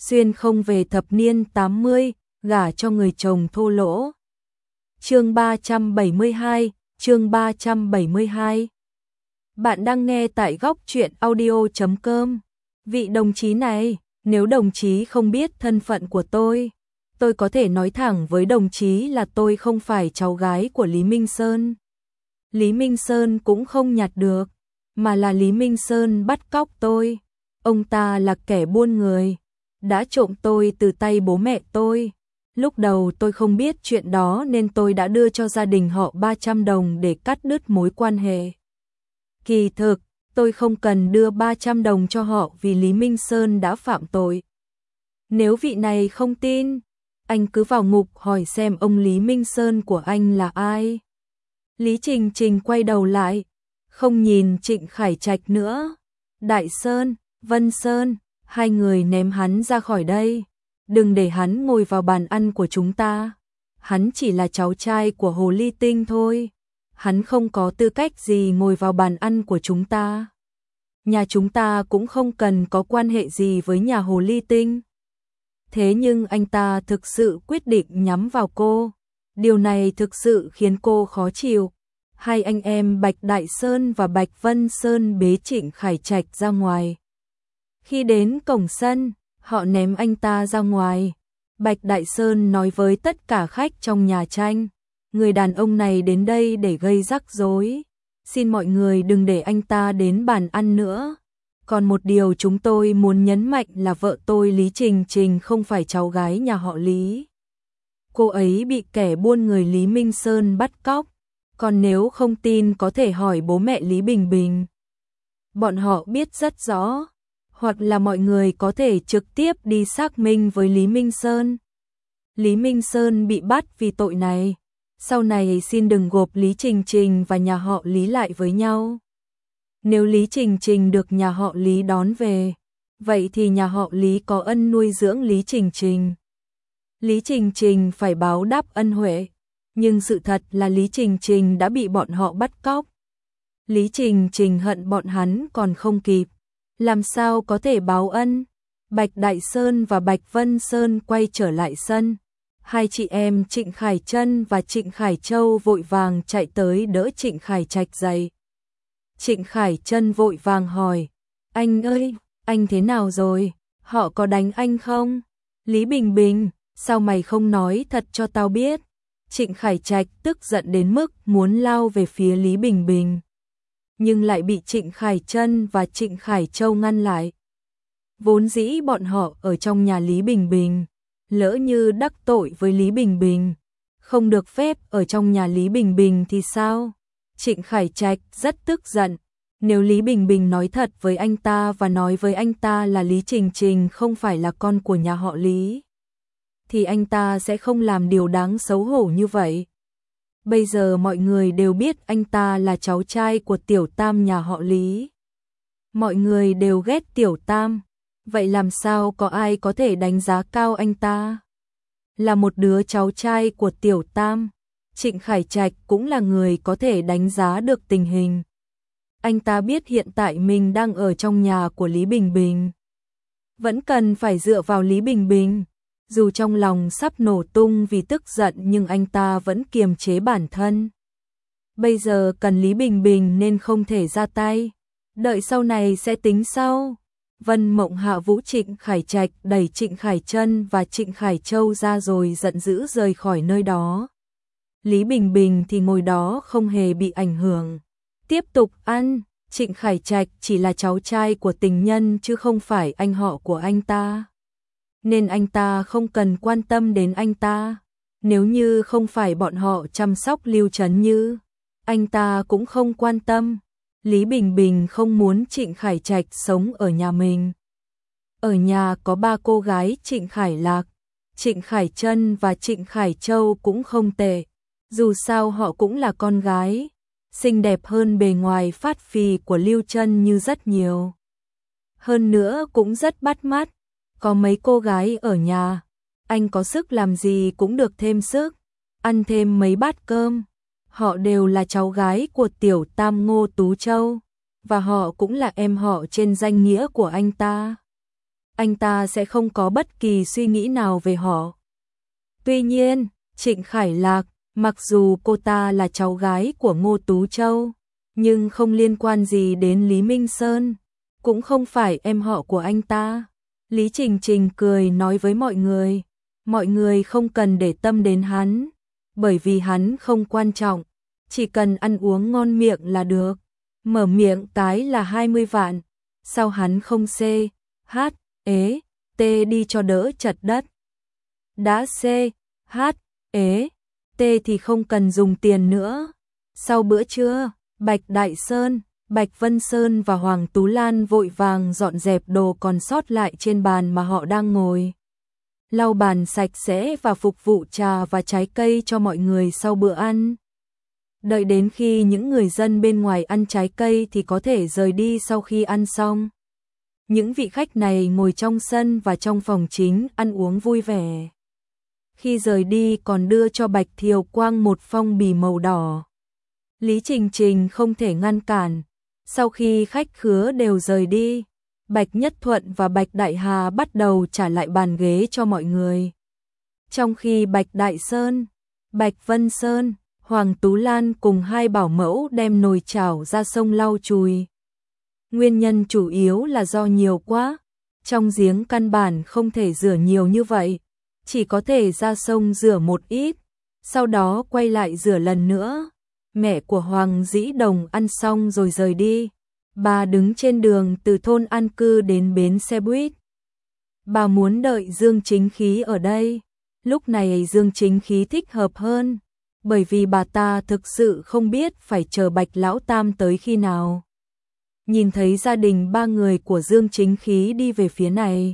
xuyên không về thập niên 80, gả cho người chồng thô lỗ. Chương 372, chương 372. Bạn đang nghe tại góc truyện audio.com. Vị đồng chí này, nếu đồng chí không biết thân phận của tôi có thể nói thẳng với đồng chí là tôi không phải cháu gái của Lý Minh Sơn. Lý Minh Sơn cũng không nhặt được, mà là Lý Minh Sơn bắt cóc tôi. Ông ta là kẻ buôn người, đã trộm tôi từ tay bố mẹ tôi. Lúc đầu tôi không biết chuyện đó nên tôi đã đưa cho gia đình họ 300 đồng để cắt đứt mối quan hệ. Kỳ thực, tôi không cần đưa 300 đồng cho họ vì Lý Minh Sơn đã phạm tội. Nếu vị này không tin, anh cứ vào ngục hỏi xem ông Lý Minh Sơn của anh là ai. Lý Trình Trình quay đầu lại, không nhìn Trịnh Khải Trạch nữa. Đại Sơn, Vân Sơn, hai người ném hắn ra khỏi đây. Đừng để hắn ngồi vào bàn ăn của chúng ta. Hắn chỉ là cháu trai của Hồ Ly Tinh thôi. Hắn không có tư cách gì ngồi vào bàn ăn của chúng ta. Nhà chúng ta cũng không cần có quan hệ gì với nhà Hồ Ly Tinh. Thế nhưng anh ta thực sự quyết định nhắm vào cô. Điều này thực sự khiến cô khó chịu. Hai anh em Bạch Đại Sơn và Bạch Vân Sơn bế Trịnh Khải Trạch ra ngoài. Khi đến cổng sân, họ ném anh ta ra ngoài. Bạch Đại Sơn nói với tất cả khách trong nhà tranh, người đàn ông này đến đây để gây rắc rối. Xin mọi người đừng để anh ta đến bàn ăn nữa. Còn một điều chúng tôi muốn nhấn mạnh là vợ tôi Lý Trình Trình không phải cháu gái nhà họ Lý. Cô ấy bị kẻ buôn người Lý Minh Sơn bắt cóc. Còn nếu không tin có thể hỏi bố mẹ Lý Bình Bình. Bọn họ biết rất rõ. Hoặc là mọi người có thể trực tiếp đi xác minh với Lý Minh Sơn. Lý Minh Sơn bị bắt vì tội này. Sau này xin đừng gộp Lý Trình Trình và nhà họ Lý lại với nhau. Nếu Lý Trình Trình được nhà họ Lý đón về, vậy thì nhà họ Lý có ân nuôi dưỡng Lý Trình Trình. Lý Trình Trình phải báo đáp ân huệ. Nhưng sự thật là Lý Trình Trình đã bị bọn họ bắt cóc. Lý Trình Trình hận bọn hắn còn không kịp. Làm sao có thể báo ân? Bạch Đại Sơn và Bạch Vân Sơn quay trở lại sân. Hai chị em Trịnh Khải Trân và Trịnh Khải Châu vội vàng chạy tới đỡ Trịnh Khải Trạch dậy. Trịnh Khải Trân vội vàng hỏi, anh ơi, anh thế nào rồi? Họ có đánh anh không? Lý Bình Bình, sao mày không nói thật cho tao biết? Trịnh Khải Trạch tức giận đến mức muốn lao về phía Lý Bình Bình. Nhưng lại bị Trịnh Khải Trân và Trịnh Khải Châu ngăn lại. Vốn dĩ bọn họ ở trong nhà Lý Bình Bình, lỡ như đắc tội với Lý Bình Bình, không được phép ở trong nhà Lý Bình Bình thì sao? Trịnh Khải Trạch rất tức giận. Nếu Lý Bình Bình nói thật với anh ta và nói với anh ta là Lý Trình Trình không phải là con của nhà họ Lý, thì anh ta sẽ không làm điều đáng xấu hổ như vậy. Bây giờ mọi người đều biết anh ta là cháu trai của Tiểu Tam nhà họ Lý. Mọi người đều ghét Tiểu Tam, vậy làm sao có ai có thể đánh giá cao anh ta? Là một đứa cháu trai của Tiểu Tam, Trịnh Khải Trạch cũng là người có thể đánh giá được tình hình. Anh ta biết hiện tại mình đang ở trong nhà của Lý Bình Bình. Vẫn cần phải dựa vào Lý Bình Bình. Dù trong lòng sắp nổ tung vì tức giận nhưng anh ta vẫn kiềm chế bản thân. Bây giờ cần Lý Bình Bình nên không thể ra tay. Đợi sau này sẽ tính sau. Vân Mộng hạ vũ Trịnh Khải Trạch đẩy Trịnh Khải Trân và Trịnh Khải Châu ra rồi giận dữ rời khỏi nơi đó. Lý Bình Bình thì ngồi đó không hề bị ảnh hưởng. Tiếp tục ăn, Trịnh Khải Trạch chỉ là cháu trai của tình nhân chứ không phải anh họ của anh ta. Nên anh ta không cần quan tâm đến anh ta. Nếu như không phải bọn họ chăm sóc Lưu Trấn Như, anh ta cũng không quan tâm. Lý Bình Bình không muốn Trịnh Khải Trạch sống ở nhà mình. Ở nhà có 3 cô gái Trịnh Khải Lạc, Trịnh Khải Trân và Trịnh Khải Châu cũng không tệ. Dù sao họ cũng là con gái, xinh đẹp hơn bề ngoài phát phì của Lưu Trấn Như rất nhiều. Hơn nữa cũng rất bắt mắt. Có mấy cô gái ở nhà, anh có sức làm gì cũng được thêm sức, ăn thêm mấy bát cơm. Họ đều là cháu gái của Tiểu Tam Ngô Tú Châu, và họ cũng là em họ trên danh nghĩa của anh ta. anh ta sẽ không có bất kỳ suy nghĩ nào về họ. Tuy nhiên, Trịnh Khải Lạc, mặc dù cô ta là cháu gái của Ngô Tú Châu, nhưng không liên quan gì đến Lý Minh Sơn, cũng không phải em họ của anh ta. Lý Trình Trình cười nói với mọi người không cần để tâm đến hắn, bởi vì hắn không quan trọng, chỉ cần ăn uống ngon miệng là được. Mở miệng cái là 20 vạn, sao hắn không C, H, ế, T đi cho đỡ chật đất. Đã C, H, ế, T thì không cần dùng tiền nữa. Sau bữa trưa, Bạch Đại Sơn, Bạch Vân Sơn và Hoàng Tú Lan vội vàng dọn dẹp đồ còn sót lại trên bàn mà họ đang ngồi. Lau bàn sạch sẽ và phục vụ trà và trái cây cho mọi người sau bữa ăn. Đợi đến khi những người dân bên ngoài ăn trái cây thì có thể rời đi sau khi ăn xong. Những vị khách này ngồi trong sân và trong phòng chính ăn uống vui vẻ. Khi rời đi còn đưa cho Bạch Thiều Quang một phong bì màu đỏ. Lý Trình Trình không thể ngăn cản. Sau khi khách khứa đều rời đi, Bạch Nhất Thuận và Bạch Đại Hà bắt đầu trả lại bàn ghế cho mọi người. Trong khi Bạch Đại Sơn, Bạch Vân Sơn, Hoàng Tú Lan cùng hai bảo mẫu đem nồi chảo ra sông lau chùi. Nguyên nhân chủ yếu là do nhiều quá, trong giếng căn bản không thể rửa nhiều như vậy, chỉ có thể ra sông rửa một ít, sau đó quay lại rửa lần nữa. Mẹ của Hoàng Dĩ Đồng ăn xong rồi rời đi. Bà đứng trên đường từ thôn an cư đến bến xe buýt. Bà muốn đợi Dương Chính Khí ở đây. Lúc này Dương Chính Khí thích hợp hơn, bởi vì bà ta thực sự không biết phải chờ Bạch Lão Tam tới khi nào. Nhìn thấy gia đình ba người của Dương Chính Khí đi về phía này,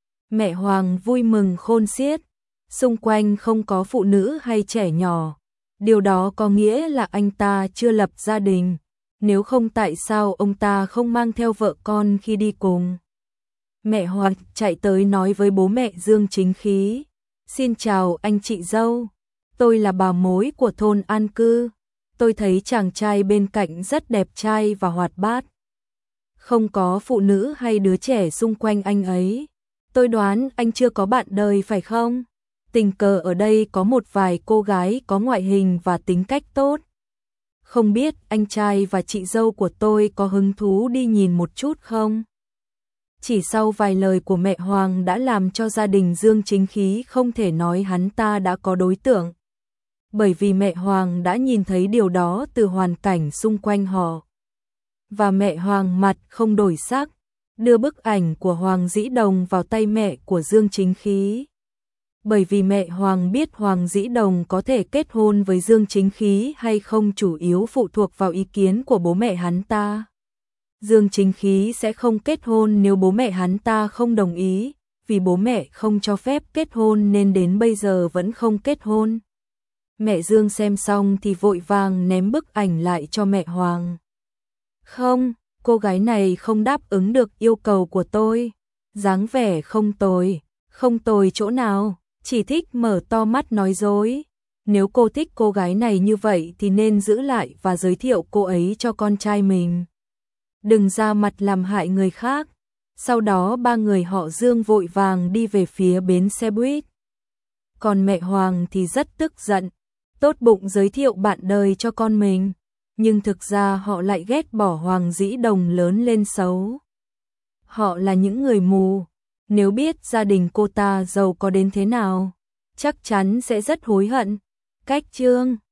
mẹ Hoàng vui mừng khôn xiết. Xung quanh không có phụ nữ hay trẻ nhỏ. Điều đó có nghĩa là anh ta chưa lập gia đình, nếu không tại sao ông ta không mang theo vợ con khi đi cùng. Mẹ Hoàng chạy tới nói với bố mẹ Dương Chính Khí, xin chào anh chị dâu, tôi là bà mối của thôn an cư, tôi thấy chàng trai bên cạnh rất đẹp trai và hoạt bát. Không có phụ nữ hay đứa trẻ xung quanh anh ấy, tôi đoán anh chưa có bạn đời phải không? Tình cờ ở đây có một vài cô gái có ngoại hình và tính cách tốt. Không biết anh trai và chị dâu của tôi có hứng thú đi nhìn một chút không? Chỉ sau vài lời của mẹ Hoàng đã làm cho gia đình Dương Chính Khí không thể nói hắn ta đã có đối tượng. Bởi vì mẹ Hoàng đã nhìn thấy điều đó từ hoàn cảnh xung quanh họ. Và mẹ Hoàng mặt không đổi sắc, đưa bức ảnh của Hoàng Dĩ Đồng vào tay mẹ của Dương Chính Khí. Bởi vì mẹ Hoàng biết Hoàng Dĩ Đồng có thể kết hôn với Dương Chính Khí hay không chủ yếu phụ thuộc vào ý kiến của bố mẹ hắn ta. Dương Chính Khí sẽ không kết hôn nếu bố mẹ hắn ta không đồng ý, vì bố mẹ không cho phép kết hôn nên đến bây giờ vẫn không kết hôn. Mẹ Dương xem xong thì vội vàng ném bức ảnh lại cho mẹ Hoàng. Không, cô gái này không đáp ứng được yêu cầu của tôi. Dáng vẻ không tồi chỗ nào, chỉ thích mở to mắt nói dối. Nếu cô thích cô gái này như vậy thì nên giữ lại và giới thiệu cô ấy cho con trai mình. Đừng ra mặt làm hại người khác. Sau đó ba người họ Dương vội vàng đi về phía bến xe buýt. Còn mẹ Hoàng thì rất tức giận, tốt bụng giới thiệu bạn đời cho con mình, nhưng thực ra họ lại ghét bỏ Hoàng Dĩ Đồng lớn lên xấu. Họ là những người mù, nếu biết gia đình cô ta giàu có đến thế nào, chắc chắn sẽ rất hối hận. Cách chương